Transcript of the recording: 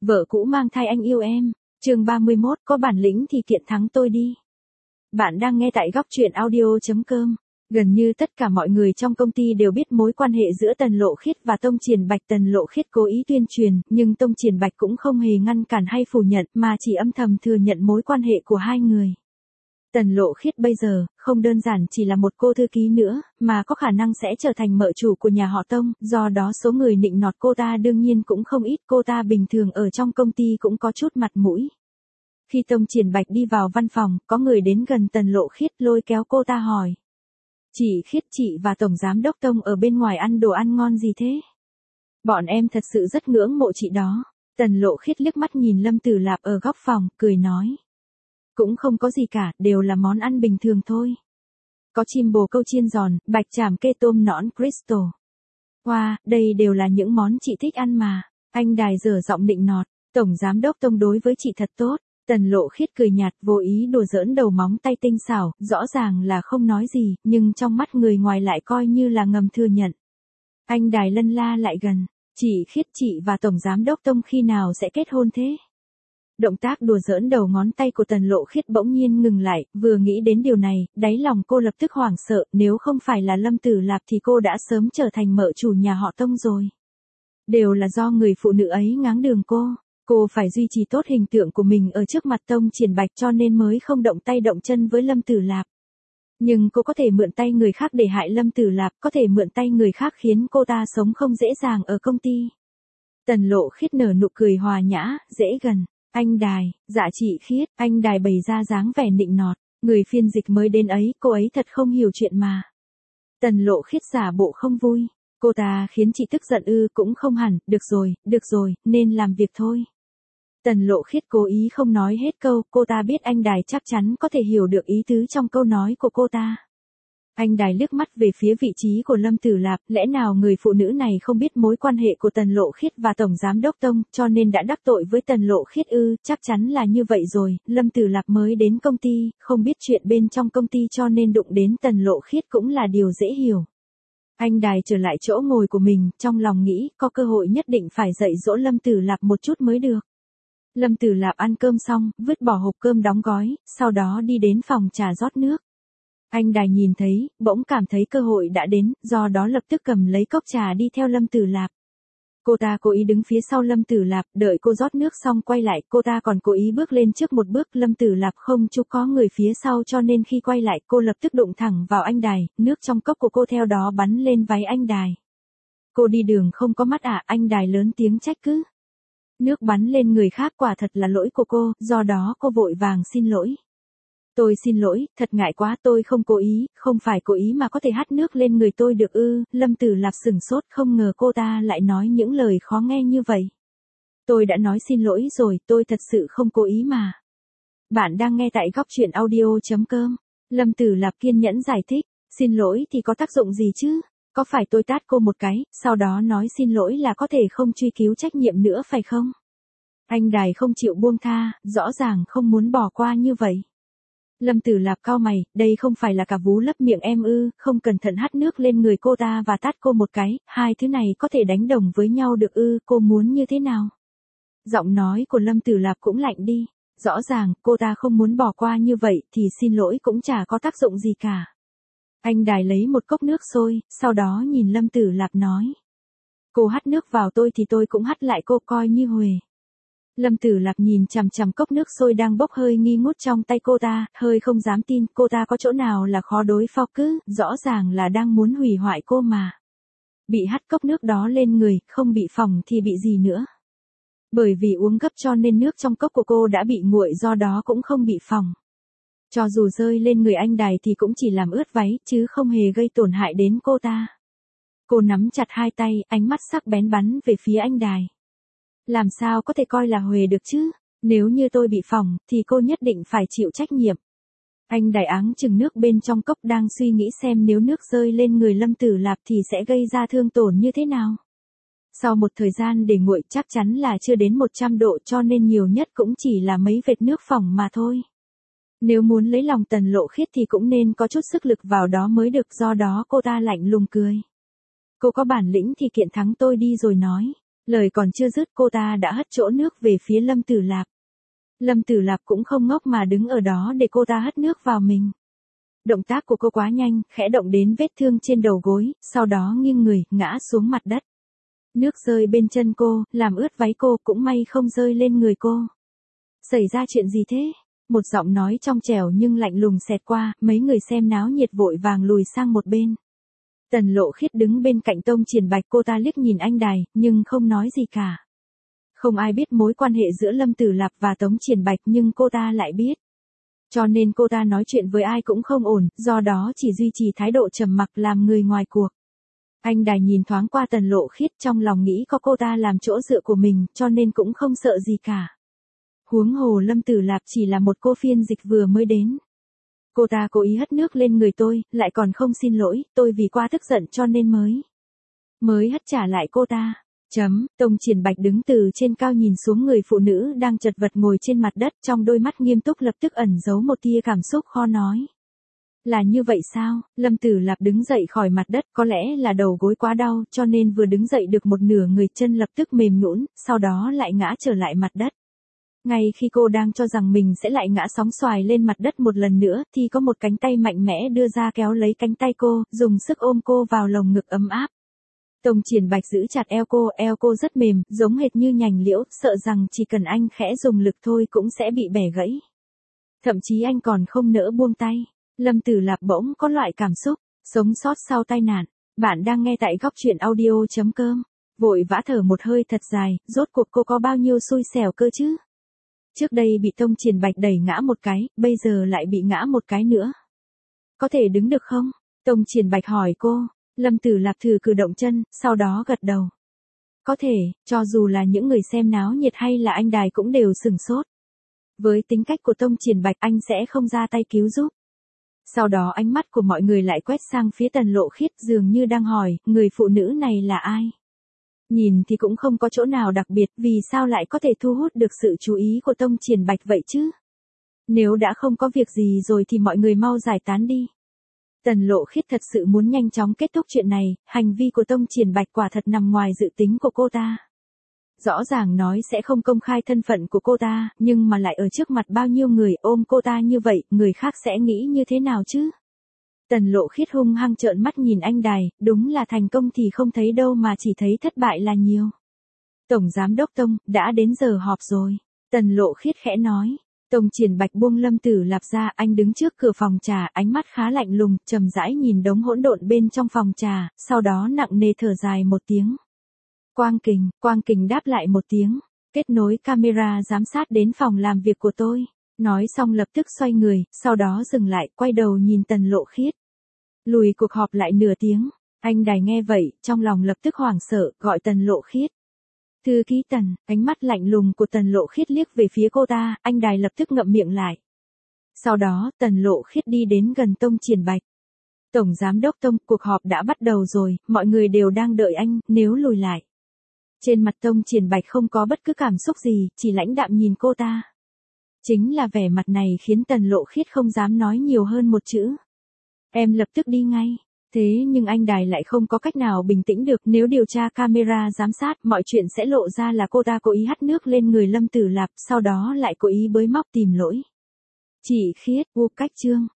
Vợ cũ mang thai anh yêu em. Chương 31, có bản lĩnh thì kiện thắng tôi đi. Bạn đang nghe tại góc truyện audio.com. Gần như tất cả mọi người trong công ty đều biết mối quan hệ giữa Tần Lộ Khiết và Tông Triển Bạch. Tần Lộ Khiết cố ý tuyên truyền, nhưng Tông Triển Bạch cũng không hề ngăn cản hay phủ nhận, mà chỉ âm thầm thừa nhận mối quan hệ của hai người. Tần Lộ Khiết bây giờ, không đơn giản chỉ là một cô thư ký nữa, mà có khả năng sẽ trở thành mợ chủ của nhà họ Tông, do đó số người nịnh nọt cô ta đương nhiên cũng không ít. Cô ta bình thường ở trong công ty cũng có chút mặt mũi. Khi Tông Triển Bạch đi vào văn phòng, có người đến gần Tần Lộ Khiết lôi kéo cô ta hỏi. Chị Khiết, chị và Tổng Giám Đốc Tông ở bên ngoài ăn đồ ăn ngon gì thế? Bọn em thật sự rất ngưỡng mộ chị đó. Tần Lộ Khiết liếc mắt nhìn Lâm Tử Lạp ở góc phòng, cười nói. Cũng không có gì cả, đều là món ăn bình thường thôi. Có chim bồ câu chiên giòn, bạch tràm kê tôm nõn Crystal. Wow, đây đều là những món chị thích ăn mà. Anh Đài dở giọng nịnh nọt. Tổng Giám Đốc Tông đối với chị thật tốt. Tần Lộ Khiết cười nhạt, vô ý đùa giỡn đầu móng tay tinh xảo, rõ ràng là không nói gì, nhưng trong mắt người ngoài lại coi như là ngầm thừa nhận. Anh Đài lân la lại gần. Chị Khiết, chị và Tổng Giám Đốc Tông khi nào sẽ kết hôn thế? Động tác đùa giỡn đầu ngón tay của Tần Lộ Khiết bỗng nhiên ngừng lại, vừa nghĩ đến điều này, đáy lòng cô lập tức hoảng sợ, nếu không phải là Lâm Tử Lạp thì cô đã sớm trở thành mợ chủ nhà họ Tông rồi. Đều là do người phụ nữ ấy ngáng đường cô phải duy trì tốt hình tượng của mình ở trước mặt Tông Triển Bạch cho nên mới không động tay động chân với Lâm Tử Lạp. Nhưng cô có thể mượn tay người khác để hại Lâm Tử Lạp, có thể mượn tay người khác khiến cô ta sống không dễ dàng ở công ty. Tần Lộ Khiết nở nụ cười hòa nhã, dễ gần. Anh Đài, dạ chị Khiết, anh Đài bày ra dáng vẻ nịnh nọt, người phiên dịch mới đến ấy, cô ấy thật không hiểu chuyện mà. Tần Lộ Khiết giả bộ không vui, cô ta khiến chị tức giận ư? Cũng không hẳn, được rồi, nên làm việc thôi. Tần Lộ Khiết cố ý không nói hết câu, cô ta biết anh Đài chắc chắn có thể hiểu được ý tứ trong câu nói của cô ta. Anh Đài liếc mắt về phía vị trí của Lâm Tử Lạp, lẽ nào người phụ nữ này không biết mối quan hệ của Tần Lộ Khiết và Tổng Giám Đốc Tông, cho nên đã đắc tội với Tần Lộ Khiết ư? Chắc chắn là như vậy rồi, Lâm Tử Lạp mới đến công ty, không biết chuyện bên trong công ty cho nên đụng đến Tần Lộ Khiết cũng là điều dễ hiểu. Anh Đài trở lại chỗ ngồi của mình, trong lòng nghĩ, có cơ hội nhất định phải dạy dỗ Lâm Tử Lạp một chút mới được. Lâm Tử Lạp ăn cơm xong, vứt bỏ hộp cơm đóng gói, sau đó đi đến phòng trà rót nước. Anh Đài nhìn thấy, bỗng cảm thấy cơ hội đã đến, do đó lập tức cầm lấy cốc trà đi theo Lâm Tử Lạp. Cô ta cố ý đứng phía sau Lâm Tử Lạp, đợi cô rót nước xong quay lại, cô ta còn cố ý bước lên trước một bước. Lâm Tử Lạp không chú có người phía sau cho nên khi quay lại cô lập tức đụng thẳng vào anh Đài, nước trong cốc của cô theo đó bắn lên váy anh Đài. Cô đi đường không có mắt à? Anh Đài lớn tiếng trách cứ. Nước bắn lên người khác quả thật là lỗi của cô, do đó cô vội vàng xin lỗi. Tôi xin lỗi, thật ngại quá, tôi không cố ý, không phải cố ý mà có thể hắt nước lên người tôi được ư? Lâm Tử Lạp sửng sốt, không ngờ cô ta lại nói những lời khó nghe như vậy. Tôi đã nói xin lỗi rồi, tôi thật sự không cố ý mà. Bạn đang nghe tại góc truyện audio.com. Lâm Tử Lạp kiên nhẫn giải thích, xin lỗi thì có tác dụng gì chứ? Có phải tôi tát cô một cái, sau đó nói xin lỗi là có thể không truy cứu trách nhiệm nữa phải không? Anh Đài không chịu buông tha, rõ ràng không muốn bỏ qua như vậy. Lâm Tử Lạp cau mày, đây không phải là cả vú lấp miệng em ư? Không cẩn thận hắt nước lên người cô ta và tát cô một cái, hai thứ này có thể đánh đồng với nhau được ư? Cô muốn như thế nào? Giọng nói của Lâm Tử Lạp cũng lạnh đi, rõ ràng cô ta không muốn bỏ qua như vậy thì xin lỗi cũng chả có tác dụng gì cả. Anh Đài lấy một cốc nước sôi, sau đó nhìn Lâm Tử Lạp nói. Cô hắt nước vào tôi thì tôi cũng hắt lại cô, coi như huề. Lâm Tử Lạp nhìn chằm chằm cốc nước sôi đang bốc hơi nghi ngút trong tay cô ta, hơi không dám tin, cô ta có chỗ nào là khó đối phó cứ, rõ ràng là đang muốn hủy hoại cô mà. Bị hắt cốc nước đó lên người, không bị phỏng thì bị gì nữa. Bởi vì uống gấp cho nên nước trong cốc của cô đã bị nguội, do đó cũng không bị phỏng. Cho dù rơi lên người anh Đài thì cũng chỉ làm ướt váy, chứ không hề gây tổn hại đến cô ta. Cô nắm chặt hai tay, ánh mắt sắc bén bắn về phía anh Đài. Làm sao có thể coi là huề được chứ? Nếu như tôi bị phỏng, thì cô nhất định phải chịu trách nhiệm. Anh Đài áng chừng nước bên trong cốc đang suy nghĩ xem nếu nước rơi lên người Lâm Tử Lạp thì sẽ gây ra thương tổn như thế nào. Sau một thời gian để nguội chắc chắn là chưa đến 100 độ cho nên nhiều nhất cũng chỉ là mấy vệt nước phỏng mà thôi. Nếu muốn lấy lòng Tần Lộ Khiết thì cũng nên có chút sức lực vào đó mới được, do đó cô ta lạnh lùng cười. Cô có bản lĩnh thì kiện thắng tôi đi rồi nói. Lời còn chưa dứt cô ta đã hất chỗ nước về phía Lâm Tử Lạp. Lâm Tử Lạp cũng không ngốc mà đứng ở đó để cô ta hất nước vào mình. Động tác của cô quá nhanh, khẽ động đến vết thương trên đầu gối, sau đó nghiêng người, ngã xuống mặt đất. Nước rơi bên chân cô, làm ướt váy cô, cũng may không rơi lên người cô. Xảy ra chuyện gì thế? Một giọng nói trong trẻo nhưng lạnh lùng xẹt qua, mấy người xem náo nhiệt vội vàng lùi sang một bên. Tần Lộ Khiết đứng bên cạnh Tông Triển Bạch, cô ta liếc nhìn anh Đài, nhưng không nói gì cả. Không ai biết mối quan hệ giữa Lâm Tử Lạp và Tống Triển Bạch nhưng cô ta lại biết. Cho nên cô ta nói chuyện với ai cũng không ổn, do đó chỉ duy trì thái độ trầm mặc làm người ngoài cuộc. Anh Đài nhìn thoáng qua Tần Lộ Khiết, trong lòng nghĩ có cô ta làm chỗ dựa của mình, cho nên cũng không sợ gì cả. Huống hồ Lâm Tử Lạp chỉ là một cô phiên dịch vừa mới đến. Cô ta cố ý hất nước lên người tôi, lại còn không xin lỗi, tôi vì quá tức giận cho nên mới hất trả lại cô ta. Tông Triển Bạch đứng từ trên cao nhìn xuống người phụ nữ đang chật vật ngồi trên mặt đất, trong đôi mắt nghiêm túc lập tức ẩn giấu một tia cảm xúc khó nói. Là như vậy sao? Lâm Tử Lạp đứng dậy khỏi mặt đất, có lẽ là đầu gối quá đau, cho nên vừa đứng dậy được một nửa người chân lập tức mềm nhũn, sau đó lại ngã trở lại mặt đất. Ngay khi cô đang cho rằng mình sẽ lại ngã sóng xoài lên mặt đất một lần nữa, thì có một cánh tay mạnh mẽ đưa ra kéo lấy cánh tay cô, dùng sức ôm cô vào lồng ngực ấm áp. Tông Triển Bạch giữ chặt eo cô rất mềm, giống hệt như nhành liễu, sợ rằng chỉ cần anh khẽ dùng lực thôi cũng sẽ bị bẻ gãy. Thậm chí anh còn không nỡ buông tay. Lâm Tử Lạp bỗng có loại cảm xúc, sống sót sau tai nạn. Bạn đang nghe tại goctruyện.audio.com. Vội vã thở một hơi thật dài, rốt cuộc cô có bao nhiêu xui xẻo cơ chứ? Trước đây bị Tông Triển Bạch đẩy ngã một cái, bây giờ lại bị ngã một cái nữa. Có thể đứng được không? Tông Triển Bạch hỏi cô. Lâm Tử Lạp thử cử động chân, sau đó gật đầu. Có thể, cho dù là những người xem náo nhiệt hay là anh Đài cũng đều sửng sốt. Với tính cách của Tông Triển Bạch anh sẽ không ra tay cứu giúp. Sau đó ánh mắt của mọi người lại quét sang phía Tần Lộ Khiết, dường như đang hỏi, người phụ nữ này là ai? Nhìn thì cũng không có chỗ nào đặc biệt, vì sao lại có thể thu hút được sự chú ý của Tông Triển Bạch vậy chứ? Nếu đã không có việc gì rồi thì mọi người mau giải tán đi. Tần Lộ Khiết thật sự muốn nhanh chóng kết thúc chuyện này, hành vi của Tông Triển Bạch quả thật nằm ngoài dự tính của cô ta. Rõ ràng nói sẽ không công khai thân phận của cô ta, nhưng mà lại ở trước mặt bao nhiêu người ôm cô ta như vậy, người khác sẽ nghĩ như thế nào chứ? Tần Lộ Khiết hung hăng trợn mắt nhìn anh Đài, đúng là thành công thì không thấy đâu mà chỉ thấy thất bại là nhiều. Tổng Giám đốc Tông, đã đến giờ họp rồi. Tần Lộ Khiết khẽ nói. Tông Triển Bạch buông Lâm Tử Lạp ra, anh đứng trước cửa phòng trà, ánh mắt khá lạnh lùng, trầm rãi nhìn đống hỗn độn bên trong phòng trà, sau đó nặng nề thở dài một tiếng. Quang Kình đáp lại một tiếng, kết nối camera giám sát đến phòng làm việc của tôi. Nói xong lập tức xoay người, sau đó dừng lại, quay đầu nhìn Tần Lộ Khiết. Lùi cuộc họp lại nửa tiếng, anh Đài nghe vậy, trong lòng lập tức hoảng sợ, gọi Tần Lộ Khiết. Thư ký Tần, ánh mắt lạnh lùng của Tần Lộ Khiết liếc về phía cô ta, anh Đài lập tức ngậm miệng lại. Sau đó, Tần Lộ Khiết đi đến gần Tông Triển Bạch. Tổng Giám đốc Tông, cuộc họp đã bắt đầu rồi, mọi người đều đang đợi anh, nếu lùi lại. Trên mặt Tông Triển Bạch không có bất cứ cảm xúc gì, chỉ lãnh đạm nhìn cô ta. Chính là vẻ mặt này khiến Tần Lộ Khiết không dám nói nhiều hơn một chữ. Em lập tức đi ngay. Thế nhưng anh Đài lại không có cách nào bình tĩnh được, nếu điều tra camera giám sát, mọi chuyện sẽ lộ ra là cô ta cố ý hắt nước lên người Lâm Tử Lạp, sau đó lại cố ý bới móc tìm lỗi. Chị Khiết, cách chương.